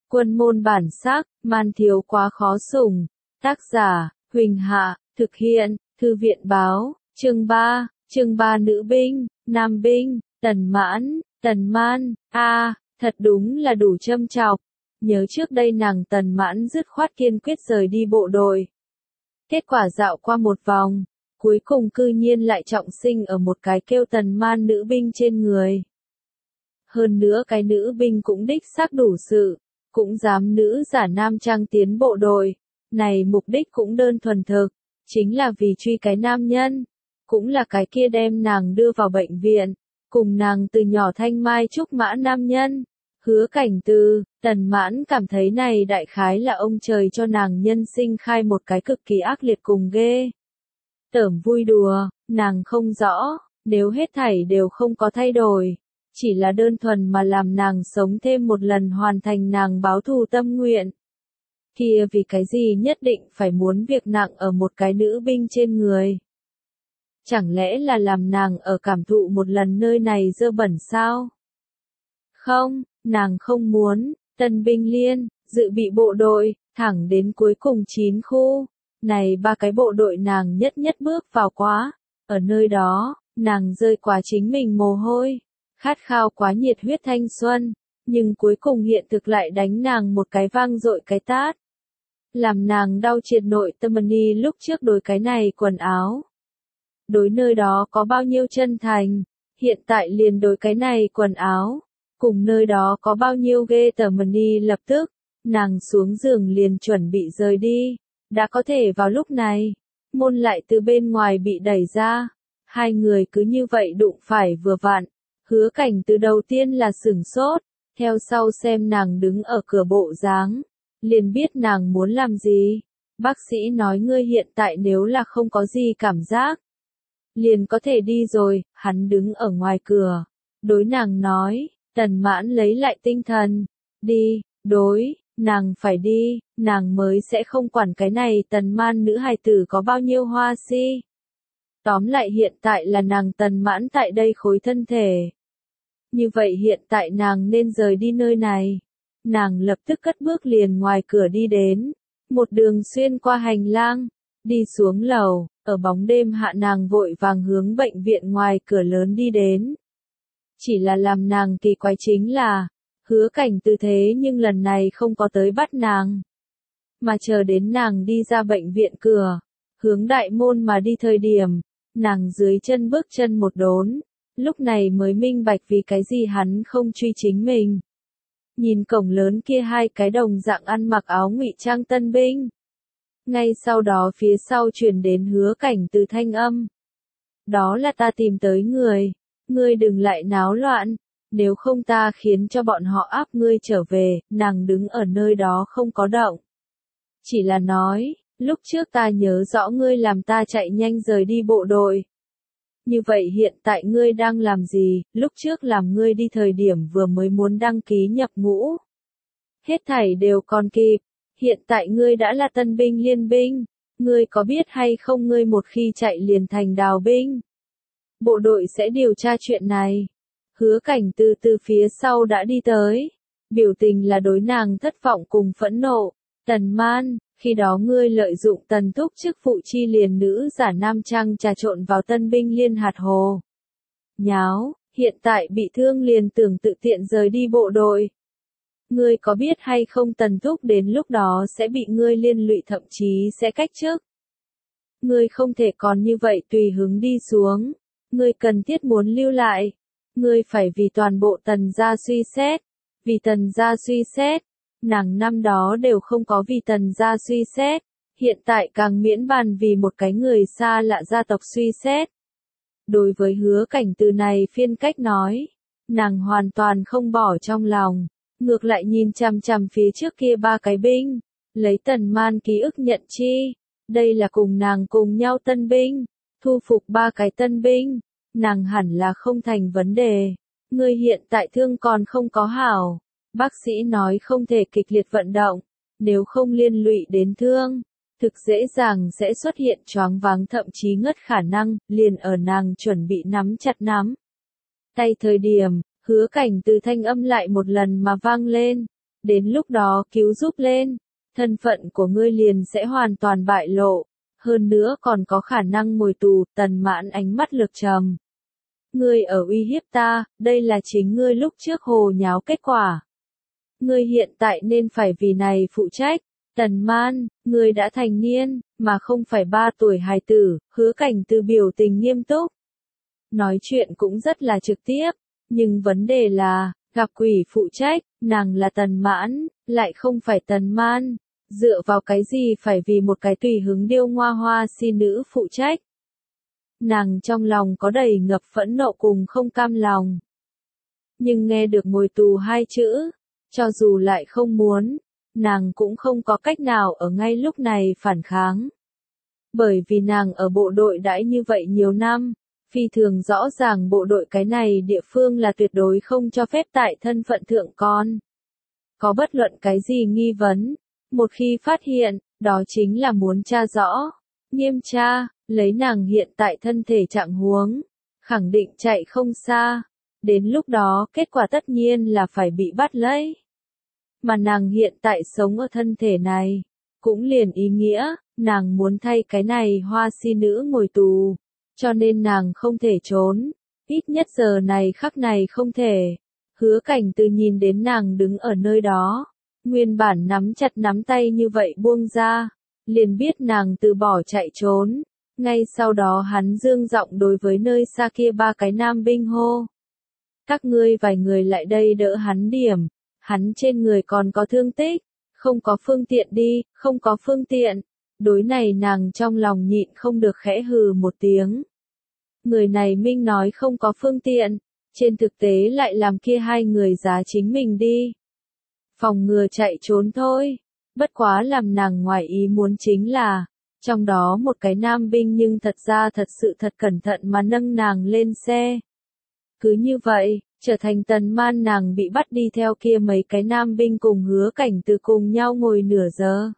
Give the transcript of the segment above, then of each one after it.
Quân môn bản sắc, man thiếu quá khó sủng. Tác giả, Huỳnh Hạ, thực hiện, Thư viện báo, chương 3 nữ binh, nam binh, Tần Man, thật đúng là đủ châm chọc. Nhớ trước đây nàng Tần Mãn dứt khoát kiên quyết rời đi bộ đội. Kết quả dạo qua một vòng, cuối cùng cư nhiên lại trọng sinh ở một cái kêu Tần Man nữ binh trên người. Hơn nữa cái nữ binh cũng đích xác đủ sự, cũng dám nữ giả nam trang tiến bộ đội. Này mục đích cũng đơn thuần thực, chính là vì truy cái nam nhân, cũng là cái kia đem nàng đưa vào bệnh viện, cùng nàng từ nhỏ thanh mai trúc mã nam nhân. Hứa Cảnh Từ, Tần Mãn cảm thấy này đại khái là ông trời cho nàng nhân sinh khai một cái cực kỳ ác liệt cùng ghê tởm vui đùa, nàng không rõ, nếu hết thảy đều không có thay đổi, chỉ là đơn thuần mà làm nàng sống thêm một lần hoàn thành nàng báo thù tâm nguyện. Kia vì cái gì nhất định phải muốn việc nặng ở một cái nữ binh trên người? Chẳng lẽ là làm nàng ở cảm thụ một lần nơi này dơ bẩn sao? Không, nàng không muốn. Tân binh liên, dự bị bộ đội, thẳng đến cuối cùng 9 khu. Này 3 cái bộ đội nàng nhất bước vào quá. Ở nơi đó, nàng rơi quá chính mình mồ hôi. Khát khao quá nhiệt huyết thanh xuân. Nhưng cuối cùng hiện thực lại đánh nàng một cái vang dội cái tát. Làm nàng đau triệt nội tâm ni lúc trước đối cái này quần áo. Đối nơi đó có bao nhiêu chân thành, hiện tại liền đối cái này quần áo. Cùng nơi đó có bao nhiêu ghê tởm ni lập tức, nàng xuống giường liền chuẩn bị rời đi. Đã có thể vào lúc này, môn lại từ bên ngoài bị đẩy ra. Hai người cứ như vậy đụng phải vừa vặn. Hứa Cảnh từ đầu tiên là sửng sốt, theo sau xem nàng đứng ở cửa bộ dáng. Liền biết nàng muốn làm gì. Bác sĩ nói ngươi hiện tại nếu là không có gì cảm giác, liền có thể đi rồi. Hắn đứng ở ngoài cửa, đối nàng nói. Tần Mãn lấy lại tinh thần, đi, nàng phải đi, nàng mới sẽ không quản cái này Tần Man nữ hài tử có bao nhiêu hoa si. Tóm lại hiện tại là nàng Tần Mãn tại đây khối thân thể. Như vậy hiện tại nàng nên rời đi nơi này. Nàng lập tức cất bước liền ngoài cửa đi đến, một đường xuyên qua hành lang, đi xuống lầu, ở bóng đêm hạ nàng vội vàng hướng bệnh viện ngoài cửa lớn đi đến. Chỉ là làm nàng kỳ quái chính là, Hứa Cảnh Từ thế nhưng lần này không có tới bắt nàng, mà chờ đến nàng đi ra bệnh viện cửa, hướng đại môn mà đi thời điểm, nàng dưới chân bước chân một đốn, lúc này mới minh bạch vì cái gì hắn không truy chính mình. Nhìn cổng lớn kia hai cái đồng dạng ăn mặc áo ngụy trang tân binh. Ngay sau đó phía sau truyền đến Hứa Cảnh Từ thanh âm. Đó là ta tìm tới người. Ngươi đừng lại náo loạn, nếu không ta khiến cho bọn họ áp ngươi trở về. Nàng đứng ở nơi đó không có động. Chỉ là nói, lúc trước ta nhớ rõ ngươi làm ta chạy nhanh rời đi bộ đội. Như vậy hiện tại ngươi đang làm gì? Lúc trước làm ngươi đi thời điểm vừa mới muốn đăng ký nhập ngũ. Hết thảy đều còn kịp, hiện tại ngươi đã là tân binh liên binh, ngươi có biết hay không ngươi một khi chạy liền thành đào binh. Bộ đội sẽ điều tra chuyện này. Hứa Cảnh từ phía sau đã đi tới, biểu tình là đối nàng thất vọng cùng phẫn nộ. Tần Man, khi đó ngươi lợi dụng Tần Thúc chức phụ chi liền nữ giả nam trang trà trộn vào tân binh liên hạt hồ. Nháo, hiện tại bị thương liền tưởng tự tiện rời đi bộ đội. Ngươi có biết hay không Tần Thúc đến lúc đó sẽ bị ngươi liên lụy thậm chí sẽ cách chức. Ngươi không thể còn như vậy tùy hứng đi xuống. Ngươi cần thiết muốn lưu lại. Ngươi phải vì toàn bộ Tần gia suy xét. Vì Tần gia suy xét. Nàng năm đó đều không có vì Tần gia suy xét. Hiện tại càng miễn bàn vì một cái người xa lạ gia tộc suy xét. Đối với Hứa Cảnh Từ này phiên cách nói, nàng hoàn toàn không bỏ trong lòng. Ngược lại nhìn chằm chằm phía trước kia ba cái binh. Lấy Tần Man ký ức nhận chi. Đây là cùng nàng cùng nhau tân binh. Thu phục ba cái tân binh. Nàng hẳn là không thành vấn đề. Ngươi hiện tại thương còn không có hảo. Bác sĩ nói không thể kịch liệt vận động. Nếu không liên lụy đến thương, thực dễ dàng sẽ xuất hiện choáng váng thậm chí ngất khả năng. Liền ở nàng chuẩn bị nắm chặt nắm tay thời điểm, Hứa Cảnh Từ thanh âm lại một lần mà vang lên. đến lúc đó cứu giúp lên, thân phận của ngươi liền sẽ hoàn toàn bại lộ, hơn nữa còn có khả năng ngồi tù. Tần Mãn ánh mắt lược trầm. Ngươi ở uy hiếp ta, đây là chính ngươi lúc trước hồ nháo kết quả. Ngươi hiện tại nên phải vì này phụ trách. Tần Man, ngươi đã thành niên, mà không phải 3 tuổi hài tử. Hứa Cảnh Từ biểu tình nghiêm túc. Nói chuyện cũng rất là trực tiếp, nhưng vấn đề là, gặp quỷ phụ trách, nàng là Tần Mãn, lại không phải Tần Man. Dựa vào cái gì phải vì một cái tùy hứng điêu ngoa hoa si nữ phụ trách? Nàng trong lòng có đầy ngập phẫn nộ cùng không cam lòng. Nhưng nghe được ngồi tù 2 chữ, cho dù lại không muốn, nàng cũng không có cách nào ở ngay lúc này phản kháng. Bởi vì nàng ở bộ đội đãi như vậy nhiều năm, phi thường rõ ràng bộ đội cái này địa phương là tuyệt đối không cho phép tại thân phận thượng con. Có bất luận cái gì nghi vấn, một khi phát hiện, đó chính là muốn tra rõ, nghiêm tra, lấy nàng hiện tại thân thể trạng huống, khẳng định chạy không xa, đến lúc đó kết quả tất nhiên là phải bị bắt lấy. Mà nàng hiện tại sống ở thân thể này, cũng liền ý nghĩa, nàng muốn thay cái này hoa si nữ ngồi tù, cho nên nàng không thể trốn, ít nhất giờ này khắc này không thể. Hứa Cảnh Từ nhìn đến nàng đứng ở nơi đó, nguyên bản nắm chặt nắm tay như vậy buông ra, liền biết nàng từ bỏ chạy trốn. Ngay sau đó hắn dương giọng đối với nơi xa kia 3 cái nam binh hô. Các ngươi vài người lại đây đỡ hắn điểm, hắn trên người còn có thương tích, không có phương tiện đi, không có phương tiện. Đối này nàng trong lòng nhịn không được khẽ hừ một tiếng. Người này minh nói không có phương tiện, trên thực tế lại làm kia 2 người giá chính mình đi. Phòng ngừa chạy trốn thôi, bất quá làm nàng ngoài ý muốn chính là, trong đó một cái nam binh nhưng thật ra thật sự thật cẩn thận mà nâng nàng lên xe. Cứ như vậy, trở thành Tần Man nàng bị bắt đi theo kia mấy cái nam binh cùng Hứa Cảnh Từ cùng nhau ngồi nửa giờ.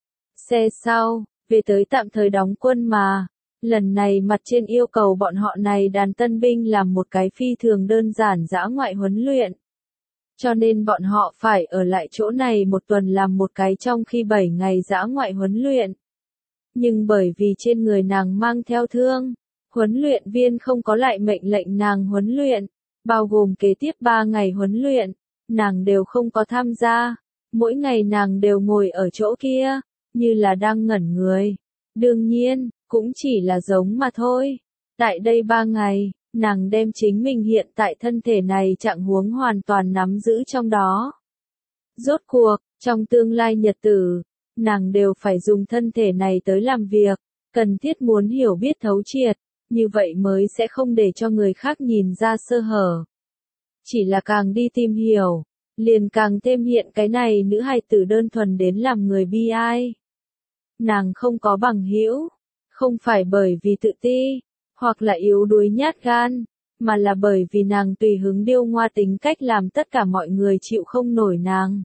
Xe sau, về tới tạm thời đóng quân mà, lần này mặt trên yêu cầu bọn họ này đàn tân binh làm một cái phi thường đơn giản dã ngoại huấn luyện. Cho nên bọn họ phải ở lại chỗ này 1 tuần làm một cái trong khi 7 ngày dã ngoại huấn luyện. Nhưng bởi vì trên người nàng mang theo thương, huấn luyện viên không có lại mệnh lệnh nàng huấn luyện, bao gồm kế tiếp 3 ngày huấn luyện, nàng đều không có tham gia. Mỗi ngày nàng đều ngồi ở chỗ kia, như là đang ngẩn người. Đương nhiên, cũng chỉ là giống mà thôi. Tại đây 3 ngày, nàng đem chính mình hiện tại thân thể này trạng huống hoàn toàn nắm giữ trong đó. Rốt cuộc, trong tương lai nhật tử, nàng đều phải dùng thân thể này tới làm việc, cần thiết muốn hiểu biết thấu triệt, như vậy mới sẽ không để cho người khác nhìn ra sơ hở. Chỉ là càng đi tìm hiểu, liền càng thêm hiện cái này nữ hài tử đơn thuần đến làm người bi ai. Nàng không có bằng hữu, không phải bởi vì tự ti, hoặc là yếu đuối nhát gan, mà là bởi vì nàng tùy hứng điêu ngoa tính cách làm tất cả mọi người chịu không nổi nàng.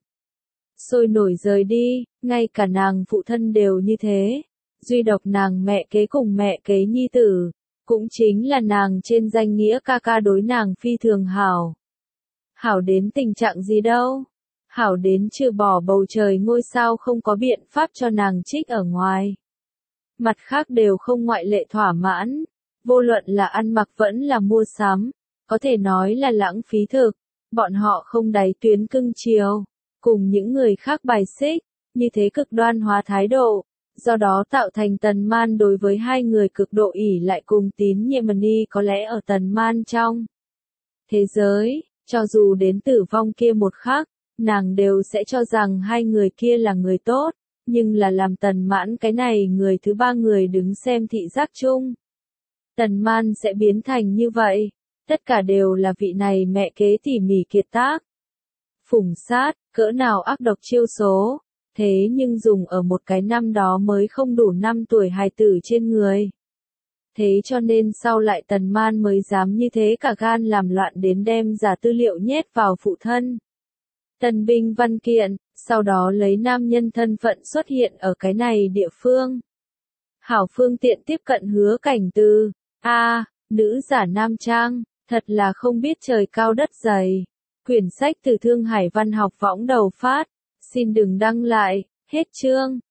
Sôi nổi rời đi, ngay cả nàng phụ thân đều như thế. Duy độc nàng mẹ kế cùng mẹ kế nhi tử, cũng chính là nàng trên danh nghĩa ca ca đối nàng phi thường hảo. Hảo đến tình trạng gì đâu? Hảo đến trừ bỏ bầu trời ngôi sao không có biện pháp cho nàng trích ở ngoài. Mặt khác đều không ngoại lệ thỏa mãn, vô luận là ăn mặc vẫn là mua sắm, có thể nói là lãng phí thực, bọn họ không đáy tuyến cưng chiều, cùng những người khác bài xích, như thế cực đoan hóa thái độ, do đó tạo thành Tần Man đối với 2 người cực độ ỷ lại cùng tín nhiệm ni có lẽ ở Tần Man trong thế giới, cho dù đến tử vong kia một khắc, nàng đều sẽ cho rằng 2 người kia là người tốt, nhưng là làm Tần Mãn cái này người thứ 3 người đứng xem thị giác chung. Tần Man sẽ biến thành như vậy, tất cả đều là vị này mẹ kế tỉ mỉ kiệt tác. Phủng sát, cỡ nào ác độc chiêu số, thế nhưng dùng ở một cái năm đó mới không đủ 5 tuổi hài tử trên người. Thế cho nên sau lại Tần Man mới dám như thế cả gan làm loạn đến đem giả tư liệu nhét vào phụ thân. Tần binh văn kiện, sau đó lấy nam nhân thân phận xuất hiện ở cái này địa phương. Hảo phương tiện tiếp cận Hứa Cảnh Từ. Nữ giả nam trang, thật là không biết trời cao đất dày. Quyển sách từ Thương Hải Văn học võng đầu phát. Xin đừng đăng lại. Hết chương.